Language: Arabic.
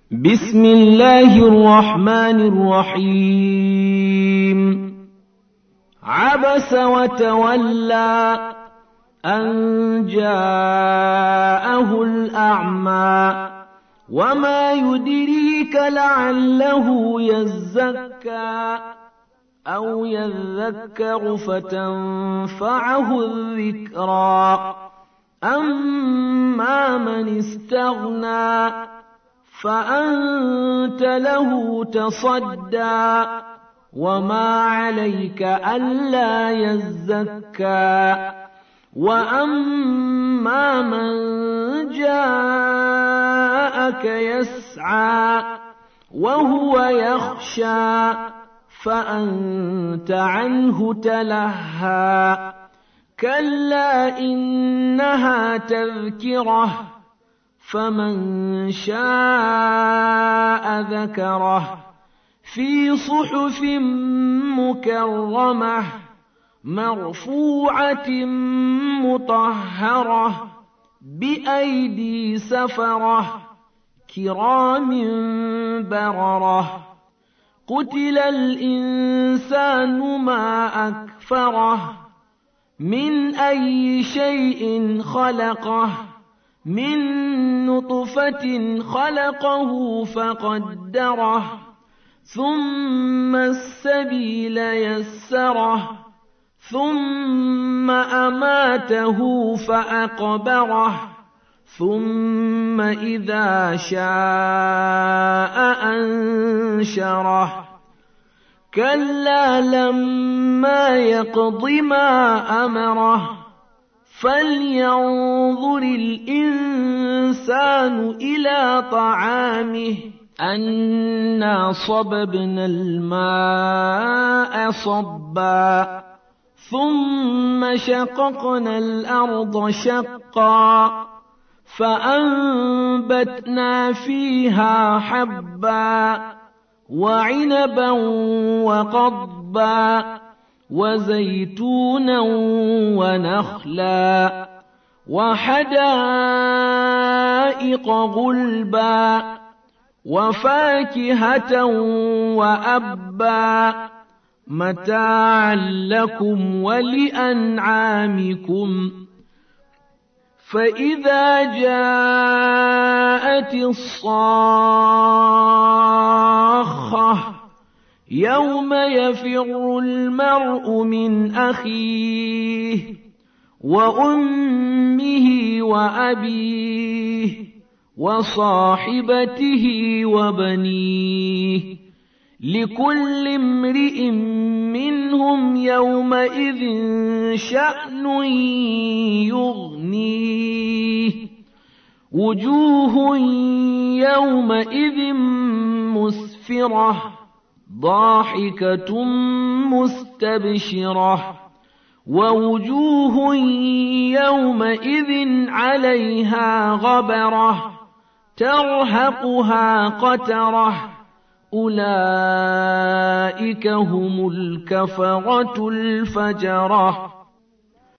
بسم الله الرحمن الرحيم. عبس وتولى أن جاءه الأعمى وما يدريك لعله يزكى أو يذكر فتنفعه الذكرى. أما من استغنى فأنت له تصدى وما عليك ألا يزكى. وأما من جاءك يسعى وهو يخشى فأنت عنه تلهى. كلا إنها تذكرة فمن شاء ذكره في صحف مكرمة مرفوعة مطهرة بأيدي سفرة كرام بررة. قتل الإنسان ما أكفره من أي شيء خلقه من نطفة خلقه فقدره ثم السبيل يسره ثم أماته فأقبره ثم إذا شاء أنشره. كلا لما يقض ما أمره فلينظر الإنسان إلى طعامه أنا صببنا الماء صبا ثم شققنا الأرض شقا فأنبتنا فيها حبا وعنبا وقضبا وزيتونا ونخلا وحدائق غلبا وفاكهة وأبا متاعا لكم ولأنعامكم. فإذا جاءت الصاخة يوم يفر المرء من أخيه وأمه وأبيه وصاحبته وبنيه لكل امرئ منهم يومئذ شأن يغنيه. وجوه يومئذ مسفرة ضاحكة مستبشرة ووجوه يومئذ عليها غبرة ترهقها قترة أولئك هم الكفرة الفجرة.